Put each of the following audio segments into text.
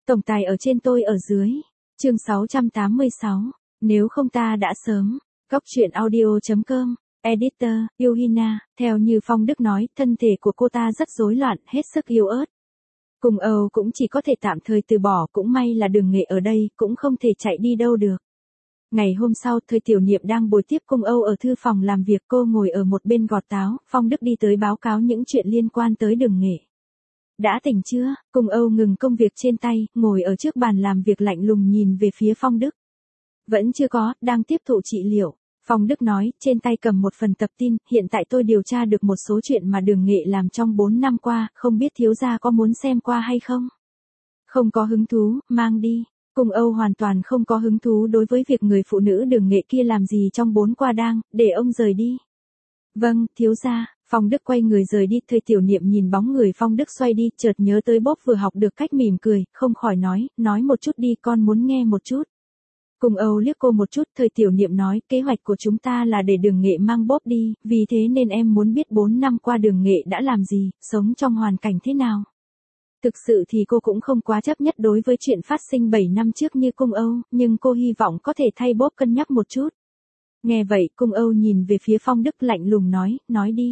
Tổng tài ở trên tôi ở dưới. Chương 686. Nếu không ta đã sớm. Góc truyện audio.com. Editor, Yuhina. Theo như Phong Đức nói, thân thể của cô ta rất rối loạn, hết sức yếu ớt. Cung Âu cũng chỉ có thể tạm thời từ bỏ, cũng may là Đường Nghệ ở đây, cũng không thể chạy đi đâu được. Ngày hôm sau, Thời Tiểu Niệm đang bồi tiếp Cung Âu ở thư phòng làm việc, cô ngồi ở một bên gọt táo, Phong Đức đi tới báo cáo những chuyện liên quan tới Đường Nghệ. Đã tỉnh chưa? Cung Âu ngừng công việc trên tay, ngồi ở trước bàn làm việc lạnh lùng nhìn về phía Phong Đức. Vẫn chưa có, đang tiếp thụ trị liệu. Phong Đức nói, trên tay cầm một phần tập tin, hiện tại tôi điều tra được một số chuyện mà Đường Nghệ làm trong 4 năm qua, không biết thiếu gia có muốn xem qua hay không? Không có hứng thú, mang đi. Cung Âu hoàn toàn không có hứng thú đối với việc người phụ nữ Đường Nghệ kia làm gì trong 4 qua đang, để ông rời đi. Vâng, thiếu gia. Phong Đức quay người rời đi, Thời Tiểu Niệm nhìn bóng người Phong Đức xoay đi, chợt nhớ tới Bốp vừa học được cách mỉm cười, không khỏi nói một chút đi, con muốn nghe một chút. Cung Âu liếc cô một chút, Thời Tiểu Niệm nói, kế hoạch của chúng ta là để Đường Nghệ mang Bốp đi, vì thế nên em muốn biết 4 năm qua Đường Nghệ đã làm gì, sống trong hoàn cảnh thế nào. Thực sự thì cô cũng không quá chấp nhất đối với chuyện phát sinh 7 năm trước như Cung Âu, nhưng cô hy vọng có thể thay Bốp cân nhắc một chút. Nghe vậy, Cung Âu nhìn về phía Phong Đức lạnh lùng nói đi.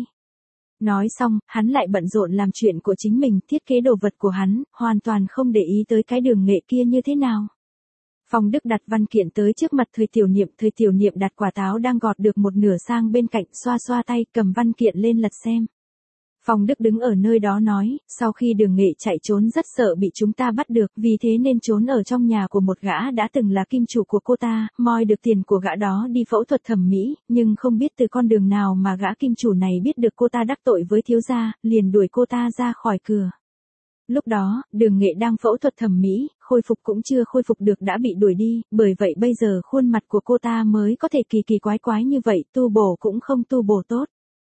Nói xong, hắn lại bận rộn làm chuyện của chính mình, thiết kế đồ vật của hắn, hoàn toàn không để ý tới cái Đường Nghệ kia như thế nào. Phong Đức đặt văn kiện tới trước mặt Thời Tiểu Niệm đặt quả táo đang gọt được một nửa sang bên cạnh, xoa xoa tay, cầm văn kiện lên lật xem. Phong Đức đứng ở nơi đó nói, sau khi Đường Nghệ chạy trốn rất sợ bị chúng ta bắt được, vì thế nên trốn ở trong nhà của một gã đã từng là kim chủ của cô ta, moi được tiền của gã đó đi phẫu thuật thẩm mỹ, nhưng không biết từ con đường nào mà gã kim chủ này biết được cô ta đắc tội với thiếu gia, liền đuổi cô ta ra khỏi cửa. Lúc đó, Đường Nghệ đang phẫu thuật thẩm mỹ, khôi phục cũng chưa khôi phục được đã bị đuổi đi, bởi vậy bây giờ khuôn mặt của cô ta mới có thể kỳ quái như vậy, tu bổ cũng không tu bổ tốt.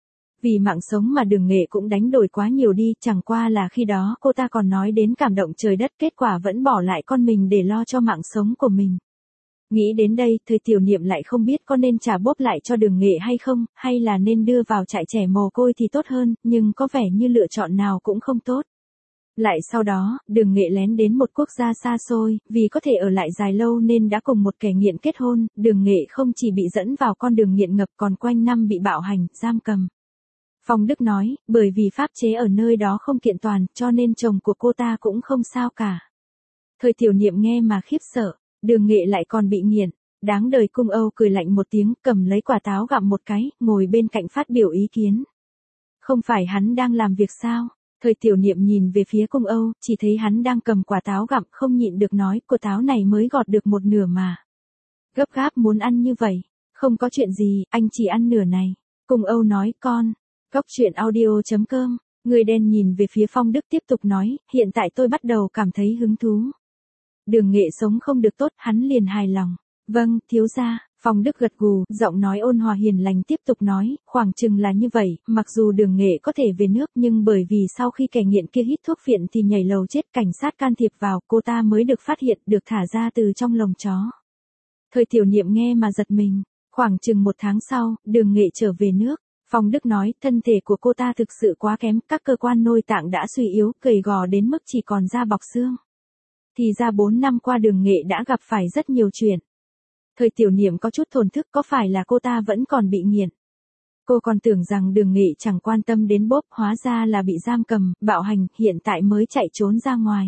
Vì mạng sống mà Đường Nghệ cũng đánh đổi quá nhiều đi, chẳng qua là khi đó cô ta còn nói đến cảm động trời đất, kết quả vẫn bỏ lại con mình để lo cho mạng sống của mình. Nghĩ đến đây, Thời Tiểu Niệm lại không biết có nên trả Bốp lại cho Đường Nghệ hay không, hay là nên đưa vào trại trẻ mồ côi thì tốt hơn, nhưng có vẻ như lựa chọn nào cũng không tốt. Lại sau đó, Đường Nghệ lén đến một quốc gia xa xôi, vì có thể ở lại dài lâu nên đã cùng một kẻ nghiện kết hôn, Đường Nghệ không chỉ bị dẫn vào con đường nghiện ngập còn quanh năm bị bạo hành, giam cầm. Phong Đức nói, bởi vì pháp chế ở nơi đó không kiện toàn, cho nên chồng của cô ta cũng không sao cả. Thời Tiểu Niệm nghe mà khiếp sợ, Đường Nghệ lại còn bị nghiện, đáng đời. Cung Âu cười lạnh một tiếng, cầm lấy quả táo gặm một cái, ngồi bên cạnh phát biểu ý kiến. Không phải hắn đang làm việc sao? Thời Tiểu Niệm nhìn về phía Cung Âu, chỉ thấy hắn đang cầm quả táo gặm, không nhịn được nói, quả táo này mới gọt được một nửa mà. Gấp gáp muốn ăn như vậy, không có chuyện gì, anh chỉ ăn nửa này. Cung Âu nói, con. Góc truyện audio.com. Người đen nhìn về phía Phong Đức tiếp tục nói, hiện tại tôi bắt đầu cảm thấy hứng thú. Đường Nghệ sống không được tốt, hắn liền hài lòng. Vâng, thiếu gia. Phong Đức gật gù, giọng nói ôn hòa hiền lành tiếp tục nói, khoảng chừng là như vậy, mặc dù Đường Nghệ có thể về nước nhưng bởi vì sau khi kẻ nghiện kia hít thuốc phiện thì nhảy lầu chết, cảnh sát can thiệp vào, cô ta mới được phát hiện, được thả ra từ trong lồng chó. Thời Tiểu Niệm nghe mà giật mình, khoảng chừng 1 tháng sau, Đường Nghệ trở về nước. Phong Đức nói, thân thể của cô ta thực sự quá kém, các cơ quan nội tạng đã suy yếu, gầy gò đến mức chỉ còn da bọc xương. Thì ra 4 năm qua Đường Nghệ đã gặp phải rất nhiều chuyện. Thời Tiểu Niệm có chút thổn thức, có phải là cô ta vẫn còn bị nghiện? Cô còn tưởng rằng Đường Nghệ chẳng quan tâm đến Bốp, hóa ra là bị giam cầm, bạo hành, hiện tại mới chạy trốn ra ngoài.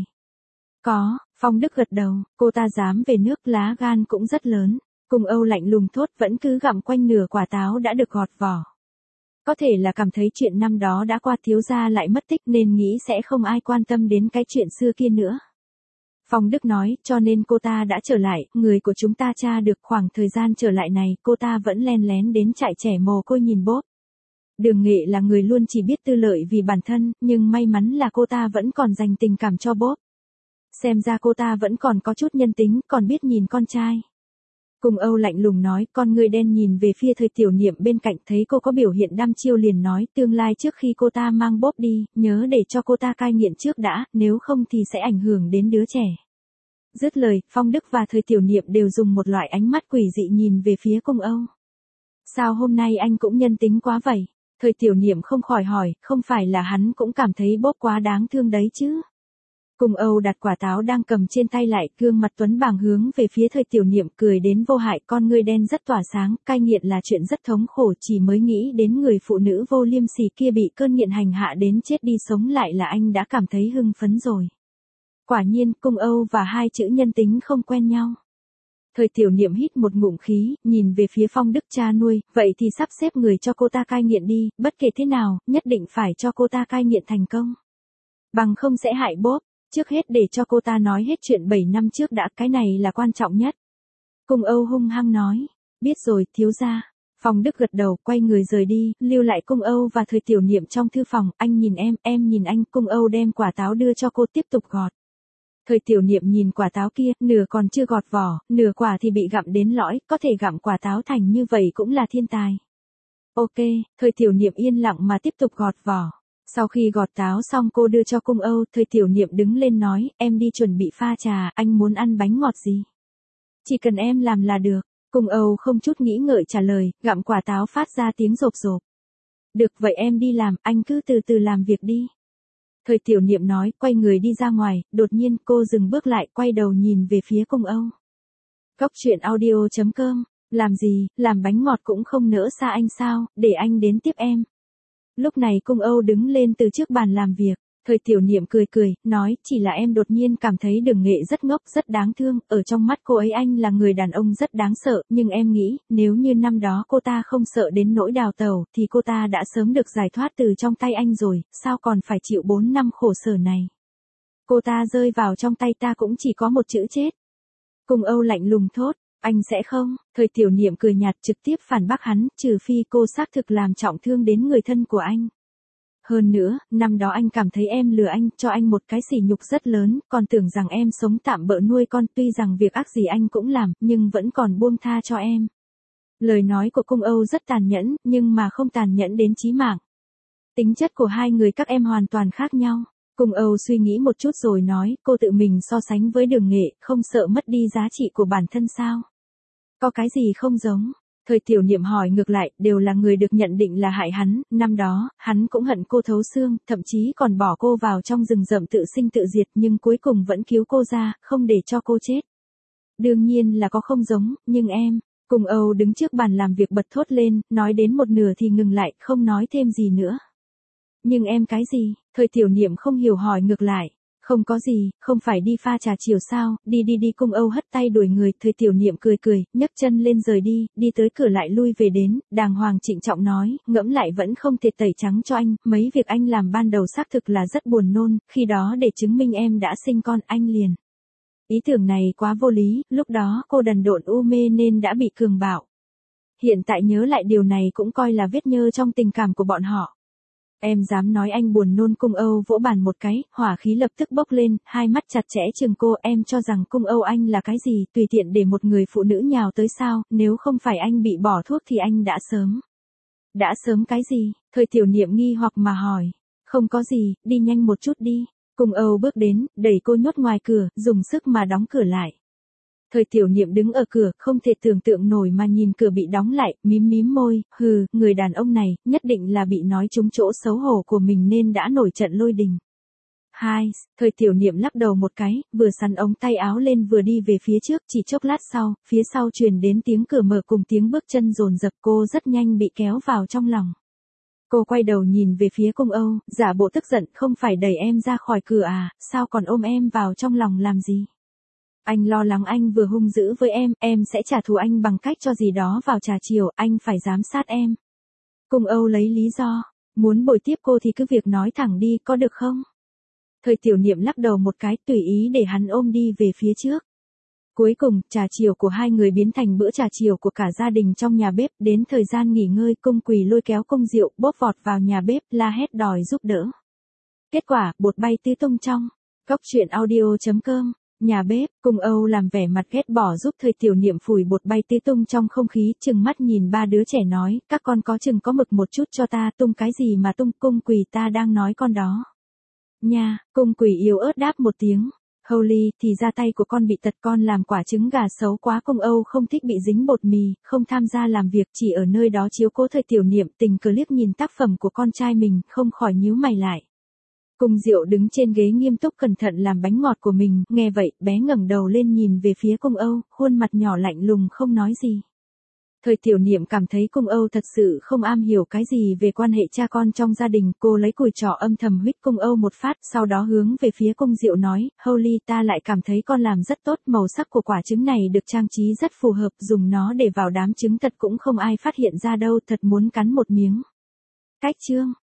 Có, Phong Đức gật đầu, cô ta dám về nước, lá gan cũng rất lớn. Cung Âu lạnh lùng thốt, vẫn cứ gặm quanh nửa quả táo đã được gọt vỏ. Có thể là cảm thấy chuyện năm đó đã qua, thiếu gia lại mất tích nên nghĩ sẽ không ai quan tâm đến cái chuyện xưa kia nữa. Phong Đức nói, cho nên cô ta đã trở lại, người của chúng ta tra được khoảng thời gian trở lại này, cô ta vẫn len lén đến trại trẻ mồ côi nhìn Bốp. Đường Nghệ là người luôn chỉ biết tư lợi vì bản thân, nhưng may mắn là cô ta vẫn còn dành tình cảm cho Bốp. Xem ra cô ta vẫn còn có chút nhân tính, còn biết nhìn con trai. Cung Âu lạnh lùng nói, con người đen nhìn về phía Thời Tiểu Niệm bên cạnh, thấy cô có biểu hiện đăm chiêu liền nói, tương lai trước khi cô ta mang Bốp đi, nhớ để cho cô ta cai nghiện trước đã, nếu không thì sẽ ảnh hưởng đến đứa trẻ. Dứt lời, Phong Đức và Thời Tiểu Niệm đều dùng một loại ánh mắt quỷ dị nhìn về phía Cung Âu. Sao hôm nay anh cũng nhân tính quá vậy? Thời Tiểu Niệm không khỏi hỏi, không phải là hắn cũng cảm thấy Bốp quá đáng thương đấy chứ? Cung Âu đặt quả táo đang cầm trên tay lại, gương mặt tuấn bàng hướng về phía Thời Tiểu Niệm, cười đến vô hại, con ngươi đen rất tỏa sáng, cai nghiện là chuyện rất thống khổ, chỉ mới nghĩ đến người phụ nữ vô liêm sỉ kia bị cơn nghiện hành hạ đến chết đi sống lại là anh đã cảm thấy hưng phấn rồi. Quả nhiên, Cung Âu và hai chữ nhân tính không quen nhau. Thời Tiểu Niệm hít một ngụm khí, nhìn về phía Phong Đức cha nuôi, vậy thì sắp xếp người cho cô ta cai nghiện đi, bất kể thế nào, nhất định phải cho cô ta cai nghiện thành công. Bằng không sẽ hại Bob, trước hết để cho cô ta nói hết chuyện 7 năm trước đã, cái này là quan trọng nhất. Cung Âu hung hăng nói, biết rồi, thiếu gia. Phong Đức gật đầu, quay người rời đi, lưu lại Cung Âu và Thời Tiểu Niệm trong thư phòng, anh nhìn em nhìn anh, Cung Âu đem quả táo đưa cho cô tiếp tục gọt. Thời Tiểu Niệm nhìn quả táo kia, nửa còn chưa gọt vỏ, nửa quả thì bị gặm đến lõi, có thể gặm quả táo thành như vậy cũng là thiên tài. Ok, Thời Tiểu Niệm yên lặng mà tiếp tục gọt vỏ. Sau khi gọt táo xong cô đưa cho Cung Âu, Thời Tiểu Niệm đứng lên nói, em đi chuẩn bị pha trà, anh muốn ăn bánh ngọt gì? Chỉ cần em làm là được. Cung Âu không chút nghĩ ngợi trả lời, gặm quả táo phát ra tiếng rộp rộp. Được vậy em đi làm, anh cứ từ từ làm việc đi. Thời Tiểu Niệm nói, quay người đi ra ngoài, đột nhiên cô dừng bước lại, quay đầu nhìn về phía Cung Âu. Góc truyện audio.com, làm gì, làm bánh ngọt cũng không nỡ xa anh sao, để anh đến tiếp em. Lúc này Cung Âu đứng lên từ trước bàn làm việc, Thời Tiểu Niệm cười, nói, chỉ là em đột nhiên cảm thấy Đường Nghệ rất ngốc, rất đáng thương, ở trong mắt cô ấy anh là người đàn ông rất đáng sợ, nhưng em nghĩ, nếu như năm đó cô ta không sợ đến nỗi đào tẩu, thì cô ta đã sớm được giải thoát từ trong tay anh rồi, sao còn phải chịu 4 năm khổ sở này. Cô ta rơi vào trong tay ta cũng chỉ có một chữ chết. Cung Âu lạnh lùng thốt, anh sẽ không, Thời Tiểu Niệm cười nhạt trực tiếp phản bác hắn, trừ phi cô xác thực làm trọng thương đến người thân của anh. Hơn nữa, năm đó anh cảm thấy em lừa anh, cho anh một cái sỉ nhục rất lớn, còn tưởng rằng em sống tạm bợ nuôi con, tuy rằng việc ác gì anh cũng làm, nhưng vẫn còn buông tha cho em. Lời nói của Cung Âu rất tàn nhẫn, nhưng mà không tàn nhẫn đến chí mạng. Tính chất của hai người các em hoàn toàn khác nhau. Cung Âu suy nghĩ một chút rồi nói, cô tự mình so sánh với Đường Nghệ, không sợ mất đi giá trị của bản thân sao? Có cái gì không giống? Thời Tiểu Niệm hỏi ngược lại, đều là người được nhận định là hại hắn, năm đó, hắn cũng hận cô thấu xương, thậm chí còn bỏ cô vào trong rừng rậm tự sinh tự diệt, nhưng cuối cùng vẫn cứu cô ra, không để cho cô chết. Đương nhiên là có không giống, nhưng em, Cung Âu đứng trước bàn làm việc bật thốt lên, nói đến một nửa thì ngừng lại, không nói thêm gì nữa. Nhưng em cái gì? Thời Tiểu Niệm không hiểu hỏi ngược lại. Không có gì, không phải đi pha trà chiều sao, đi Cung Âu hất tay đuổi người, Thời Tiểu Niệm cười, nhấc chân lên rời đi tới cửa lại lui về đến, đàng hoàng trịnh trọng nói, ngẫm lại vẫn không thể tẩy trắng cho anh, mấy việc anh làm ban đầu xác thực là rất buồn nôn, khi đó để chứng minh em đã sinh con, anh liền. Ý tưởng này quá vô lý, lúc đó cô đần độn u mê nên đã bị cường bạo. Hiện tại nhớ lại điều này cũng coi là vết nhơ trong tình cảm của bọn họ. Em dám nói anh buồn nôn? Cung Âu vỗ bàn một cái, hỏa khí lập tức bốc lên, hai mắt chặt chẽ chừng cô, em cho rằng Cung Âu anh là cái gì, tùy tiện để một người phụ nữ nhào tới sao, nếu không phải anh bị bỏ thuốc thì anh đã sớm. Đã sớm cái gì? Thời Tiểu Niệm nghi hoặc mà hỏi. Không có gì, đi nhanh một chút đi. Cung Âu bước đến, đẩy cô nhốt ngoài cửa, dùng sức mà đóng cửa lại. Thời Tiểu Niệm đứng ở cửa, không thể tưởng tượng nổi mà nhìn cửa bị đóng lại, mím môi, hừ, người đàn ông này, nhất định là bị nói trúng chỗ xấu hổ của mình nên đã nổi trận lôi đình. Thời Tiểu Niệm lắc đầu một cái, vừa sắn ống tay áo lên vừa đi về phía trước, chỉ chốc lát sau, phía sau truyền đến tiếng cửa mở cùng tiếng bước chân dồn dập, cô rất nhanh bị kéo vào trong lòng. Cô quay đầu nhìn về phía Cung Âu, giả bộ tức giận, không phải đẩy em ra khỏi cửa à, sao còn ôm em vào trong lòng làm gì? Anh lo lắng anh vừa hung dữ với em sẽ trả thù anh bằng cách cho gì đó vào trà chiều, anh phải giám sát em. Cung Âu lấy lý do, muốn bồi tiếp cô thì cứ việc nói thẳng đi, có được không? Thời Tiểu Niệm lắc đầu một cái, tùy ý để hắn ôm đi về phía trước. Cuối cùng, trà chiều của hai người biến thành bữa trà chiều của cả gia đình trong nhà bếp, đến thời gian nghỉ ngơi, Cung Quỳ lôi kéo Cung Diệu, bóp vọt vào nhà bếp, la hét đòi giúp đỡ. Kết quả, bột bay tứ tung trong. Góc truyện audio.com. Nhà bếp, Cung Âu làm vẻ mặt ghét bỏ giúp Thời Tiểu Niệm phủi bột bay tứ tung trong không khí, trừng mắt nhìn ba đứa trẻ nói, các con có chừng có mực một chút cho ta, tung cái gì mà tung, Cung Quỳ ta đang nói con đó. Nha, Cung Quỳ yếu ớt đáp một tiếng. Holy, thì ra tay của con bị tật, con làm quả trứng gà xấu quá. Cung Âu không thích bị dính bột mì, không tham gia làm việc, chỉ ở nơi đó chiếu cố Thời Tiểu Niệm, tình cờ liếc nhìn tác phẩm của con trai mình, không khỏi nhíu mày lại. Cung Diệu đứng trên ghế nghiêm túc cẩn thận làm bánh ngọt của mình, nghe vậy, bé ngẩng đầu lên nhìn về phía Cung Âu, khuôn mặt nhỏ lạnh lùng không nói gì. Thời Tiểu Niệm cảm thấy Cung Âu thật sự không am hiểu cái gì về quan hệ cha con trong gia đình, cô lấy cùi trỏ âm thầm huýt Cung Âu một phát, sau đó hướng về phía Cung Diệu nói, Holy ta lại cảm thấy con làm rất tốt, màu sắc của quả trứng này được trang trí rất phù hợp, dùng nó để vào đám trứng thật cũng không ai phát hiện ra đâu, thật muốn cắn một miếng. Cách chương